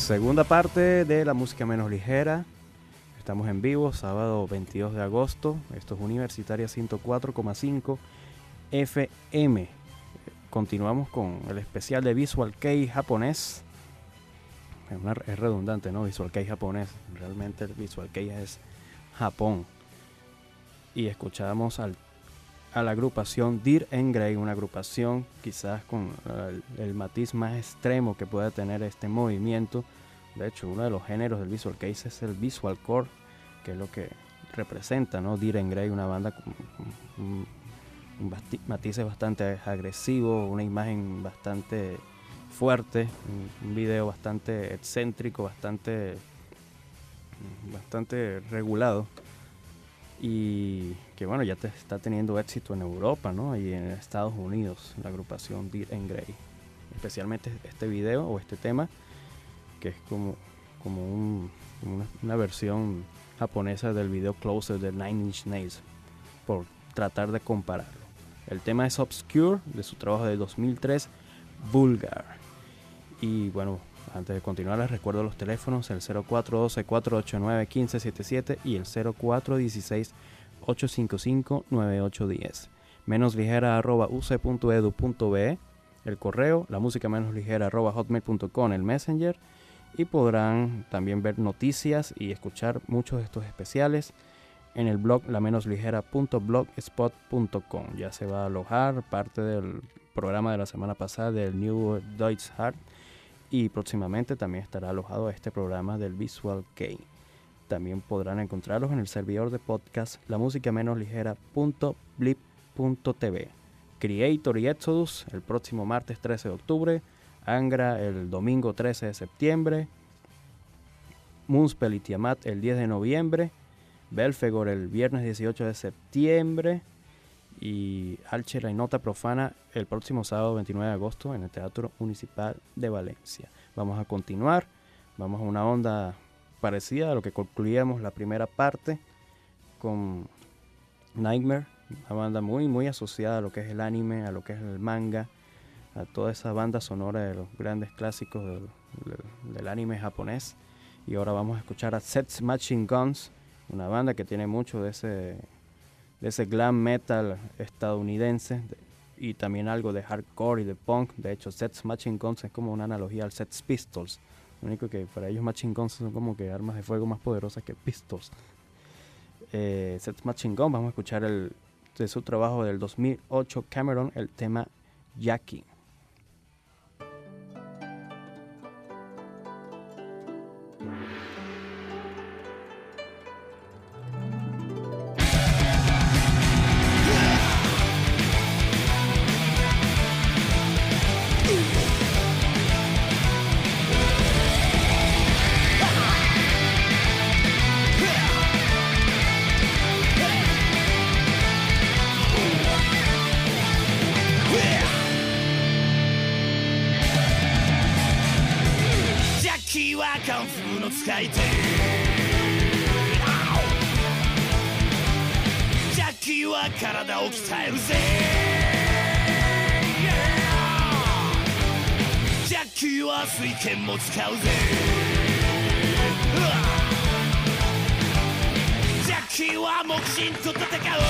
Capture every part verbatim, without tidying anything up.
Segunda parte de la música menos ligera. Estamos en vivo, sábado veintidós de agosto. Esto es Universitaria ciento cuatro coma cinco F M. Continuamos con el especial de Visual Kei japonés. Es, una, es redundante, ¿no? Visual Kei japonés. Realmente el Visual Kei es Japón. Y escuchamos al, a la agrupación Dir en Grey, una agrupación quizás con el, el matiz más extremo que pueda tener este movimiento. De hecho, uno de los géneros del Visual Kei es el Visual Core, que es lo que representa, ¿no? Dir en Grey, una banda con, con, con un basti- matices bastante agresivos, una imagen bastante fuerte, un, un video bastante excéntrico, bastante, bastante regulado. Y que bueno, ya te está teniendo éxito en Europa, ¿no? Y en Estados Unidos, la agrupación Dir en Grey. Especialmente este video o este tema, que es como, como un, una, una versión japonesa del video Closer de Nine Inch Nails, por tratar de compararlo. El tema es Obscure, de su trabajo de dos mil tres, Vulgar. Y bueno, antes de continuar les recuerdo los teléfonos, el cero cuatro uno dos, cuatro ocho nueve, uno cinco siete siete y el cero cuatro uno seis, ocho cinco cinco, nueve ocho uno cero. menos ligera arroba u c punto edu punto be, el correo, la música menos ligera arroba hotmail punto com, el messenger. Y podrán también ver noticias y escuchar muchos de estos especiales en el blog la menos ligera punto blogspot punto com. Ya se va a alojar parte del programa de la semana pasada del New Deutsche Art, y próximamente también estará alojado este programa del Visual Kei. También podrán encontrarlos en el servidor de podcast la música menos ligera punto blip punto t v. Creator y Exodus el próximo martes trece de octubre, Angra el domingo trece de septiembre, Moonspell y Tiamat el diez de noviembre, Belfegor el viernes dieciocho de septiembre y Alchera y Nota Profana el próximo sábado veintinueve de agosto en el Teatro Municipal de Valencia. Vamos a continuar, vamos a una onda parecida a lo que concluíamos la primera parte con Nightmare, una banda muy muy asociada a lo que es el anime, a lo que es el manga, a toda esa banda sonora de los grandes clásicos del, del, del anime japonés. Y ahora vamos a escuchar a Sex Machine Guns, una banda que tiene mucho de ese, de ese glam metal estadounidense de, y también algo de hardcore y de punk. De hecho, Sex Machine Guns es como una analogía al Sex Pistols. Lo único que para ellos Machine Guns son como que armas de fuego más poderosas que Pistols. Eh, Sex Machine Guns, vamos a escuchar el, de su trabajo del dos mil ocho, Cameron, el tema Jackie. カンフーの使い手ジャッキーは体を鍛えるぜジャッキーは水剣も使うぜジャッキーは木人と戦う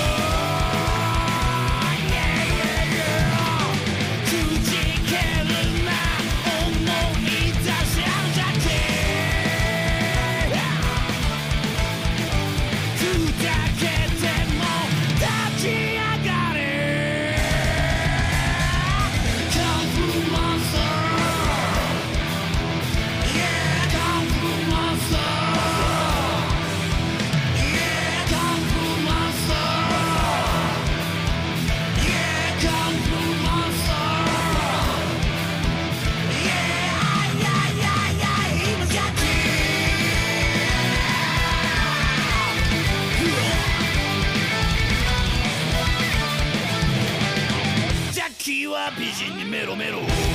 美人にメロメロ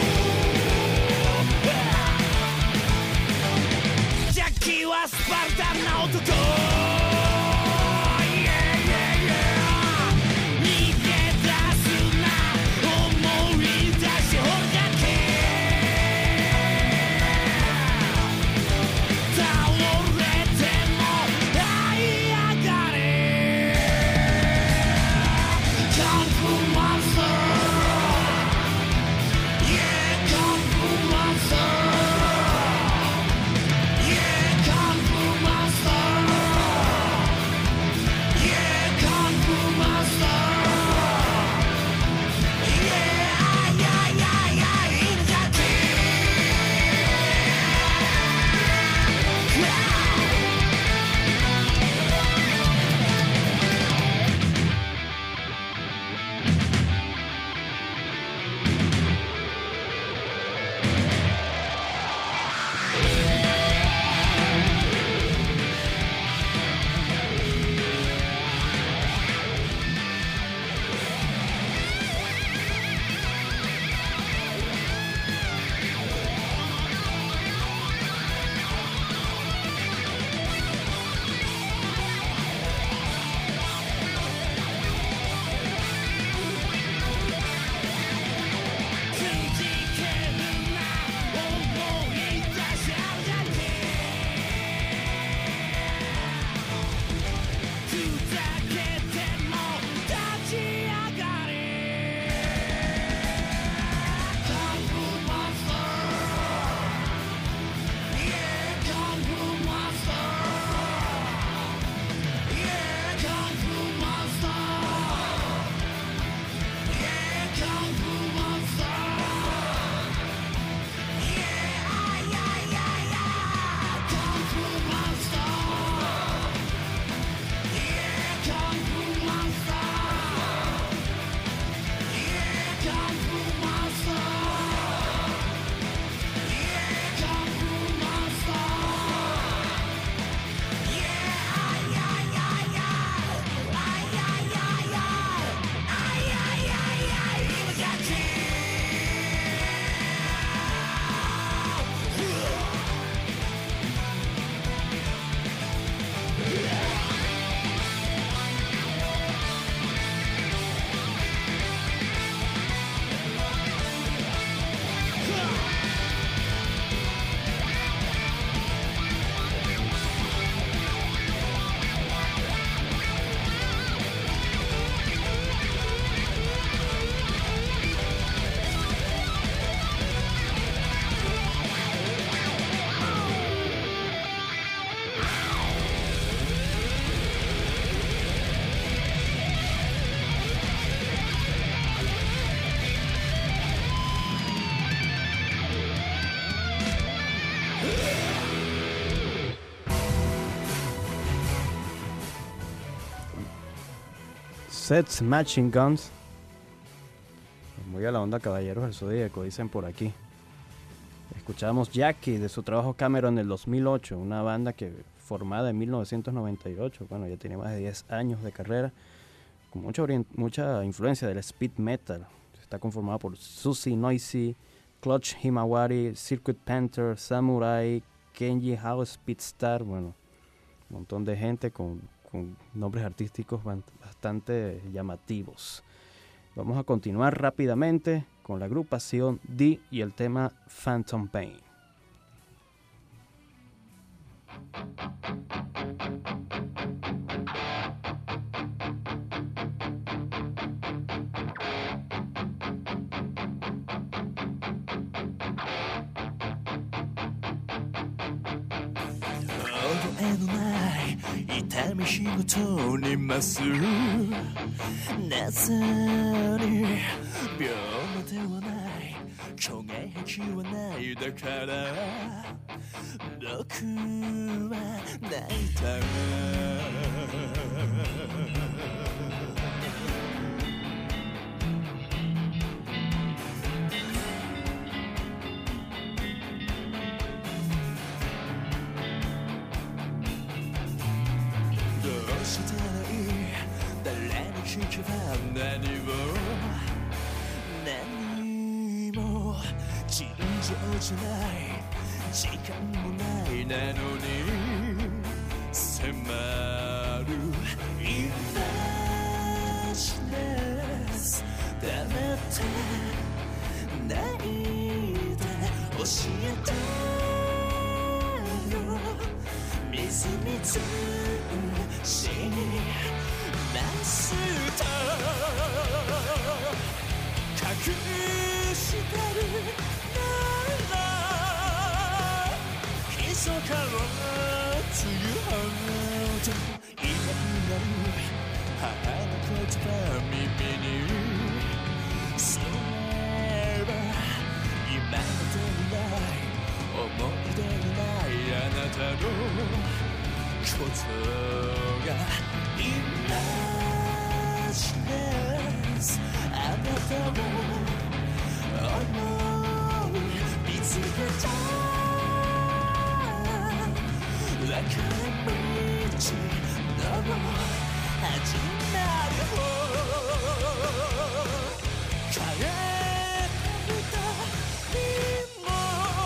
ジャッキーはスパルタンな男「 Sets Machine Guns. Muy a la onda Caballeros del Zodíaco, dicen por aquí. Escuchamos Jackie de su trabajo Cameron en el dos mil ocho, una banda que formada en mil novecientos noventa y ocho, bueno, ya tiene más de diez años de carrera, con mucha, orient- mucha influencia del speed metal. Está conformada por Susie Noisy, Clutch Himawari, Circuit Panther, Samurai, Kenji Hao, Speedstar, bueno, un montón de gente con, con nombres artísticos bastante llamativos. Vamos a continuar rápidamente con la agrupación D y el tema Phantom Pain. 痛み仕事にますなぜに病魔ではない虚言癖はないだから僕は泣いた何を何も尋常じゃない時間もないなのに迫るイマジネス黙ってないで教えてよみずみずしいマスター隠してるなら密かなつゆほど今になる母の言葉耳にそれは今までにない思い出にないあなたのことがイマジネスあなたを思い見つけた分かれ道の始まりを変えてみたにも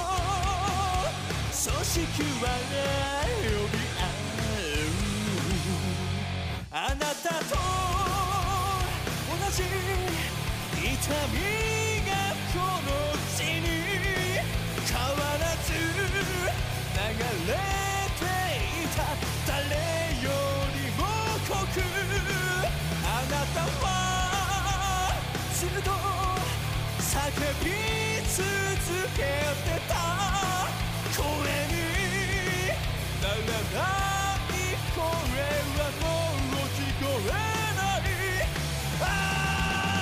組織は呼び合うあなたと同じ痛みがこの地に変わらず流れていた誰よりも濃くあなたはずっと叫び続けてた声にならない声はもう聞こえないああ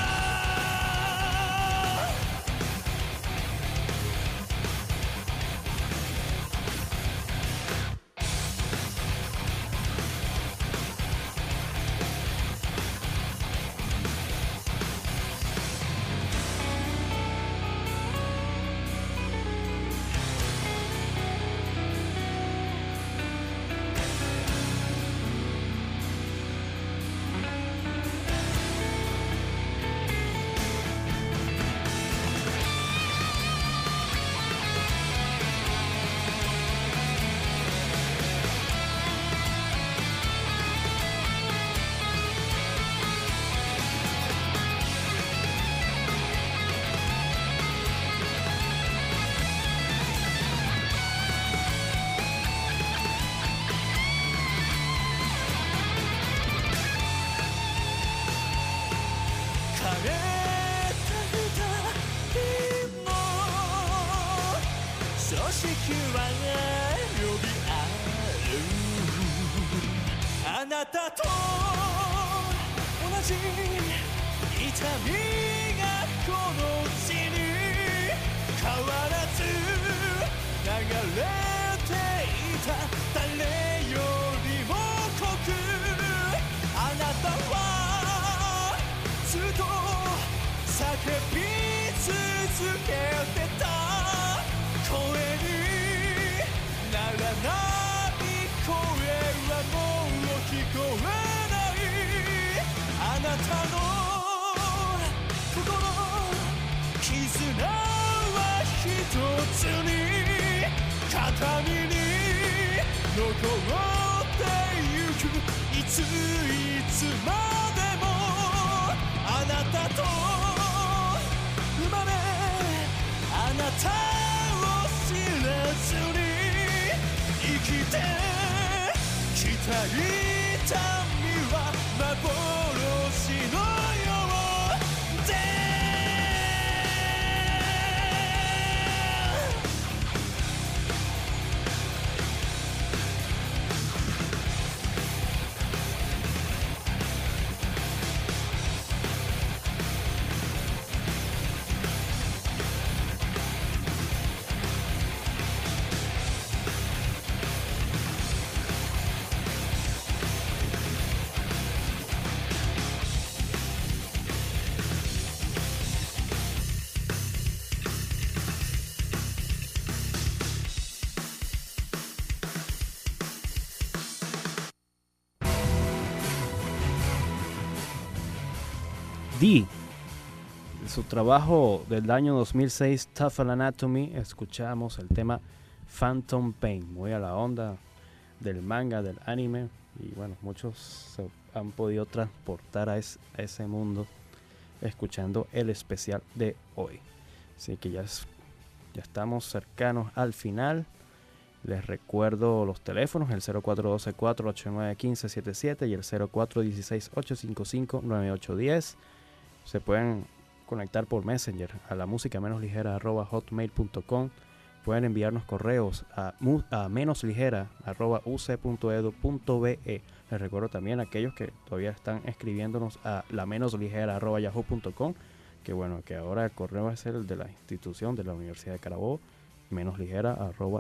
あなたと同じ痛みがこの地に変わらず流れていた誰よりも濃くあなたはび続けてた声にならない声はもう聞こえないあなたの心絆は一つに形見に残ってゆくいついつまでもあなたと生まれあなたを知らずに生きてきた痛みは幻のようで D. De su trabajo del año dos mil seis, Tough Anatomy, escuchamos el tema Phantom Pain, muy a la onda del manga, del anime, y bueno, muchos se han podido transportar a, es, a ese mundo escuchando el especial de hoy. Así que ya, es, ya estamos cercanos al final. Les recuerdo los teléfonos, el cero cuatro uno dos, cuatro ocho nueve, uno cinco siete siete y el cero cuatro uno seis, ocho cinco cinco, nueve ocho uno cero. Se pueden conectar por Messenger a la música menos ligera arroba hotmail punto com. Pueden enviarnos correos a, a menosligera arroba uc.edu.be. Les recuerdo también a aquellos que todavía están escribiéndonos a la menosligera arroba yahoo punto com, que bueno, que ahora el correo es el de la institución de la Universidad de Carabobo, menosligera arroba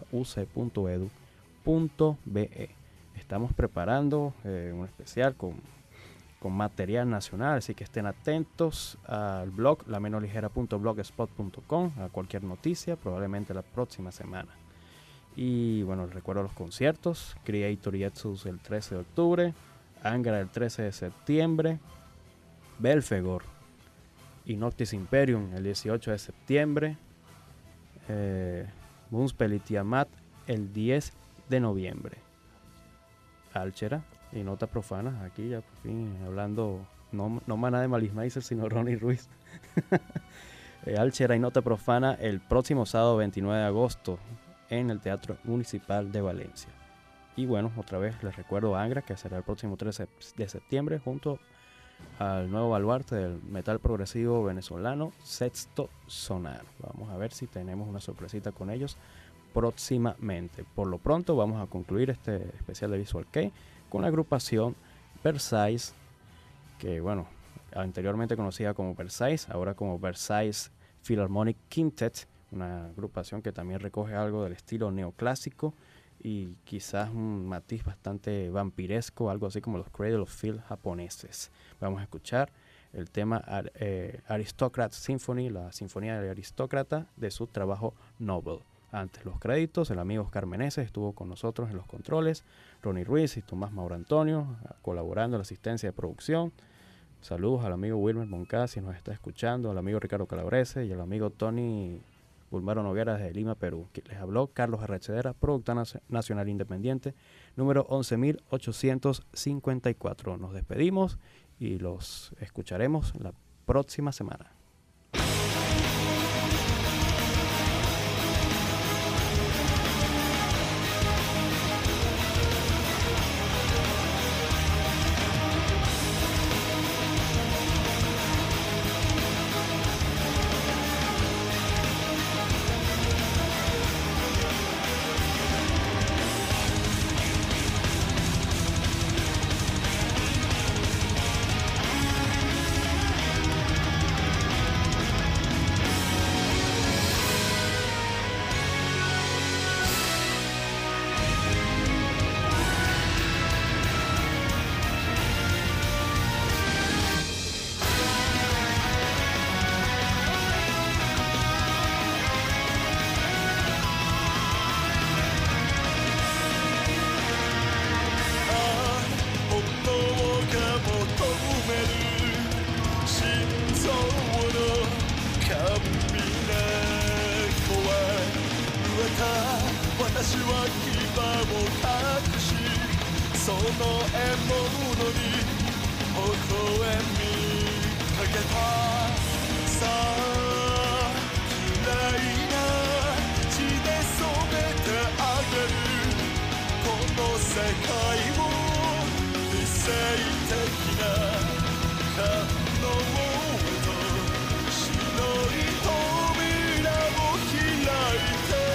uc.edu.be. Estamos preparando eh, un especial con con material nacional, así que estén atentos al blog la menosligera punto blogspot punto com a cualquier noticia, probablemente la próxima semana. Y bueno, les recuerdo los conciertos: Creator y Etsus el trece de octubre, Angra el trece de septiembre, Belfegor y Noctis Imperium el dieciocho de septiembre, eh, Moonspell y Tiamat el diez de noviembre, Alchera y Nota Profana, aquí ya por fin hablando, no, no Maná de Malismaiser, sino Ronnie Ruiz. eh, Alchera y Nota Profana el próximo sábado veintinueve de agosto en el Teatro Municipal de Valencia. Y bueno, otra vez les recuerdo Angra, que será el próximo trece de septiembre junto al nuevo baluarte del metal progresivo venezolano, Sexto Sonar. Vamos a ver si tenemos una sorpresita con ellos próximamente. Por lo pronto vamos a concluir este especial de Visual Kei con la agrupación Versailles, que bueno, anteriormente conocida como Versailles, ahora como Versailles Philharmonic Quintet, una agrupación que también recoge algo del estilo neoclásico y quizás un matiz bastante vampiresco, algo así como los Cradle of Filth japoneses. Vamos a escuchar el tema eh, Aristocrat Symphony, la Sinfonía del Aristócrata, de su trabajo Noble. Antes los créditos, el amigo Oscar Meneses estuvo con nosotros en los controles, Ronnie Ruiz y Tomás Mauro Antonio colaborando en la asistencia de producción. Saludos al amigo Wilmer Moncada, si nos está escuchando, al amigo Ricardo Calabrese y al amigo Tony Bulmaro Noguera desde Lima, Perú. Les habló Carlos Arrechedera, productor nacional independiente, número once mil ochocientos cincuenta y cuatro. Nos despedimos y los escucharemos la próxima semana. 私は牙を隠しその獲物に微笑みかけたさあ嫌いな血で染めてあげるこの世界を理性的な可能へと白い扉を開いて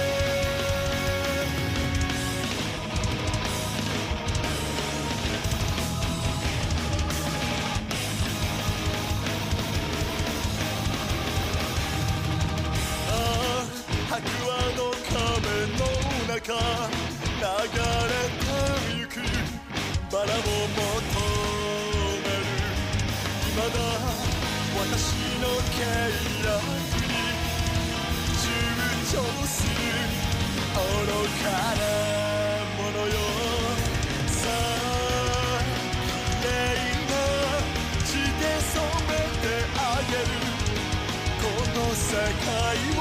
白亜の壁の中流れてゆくバラを求める未だ私の契約に躊躇する愚かなものよさあ綺麗な血で染めてあげるこの世界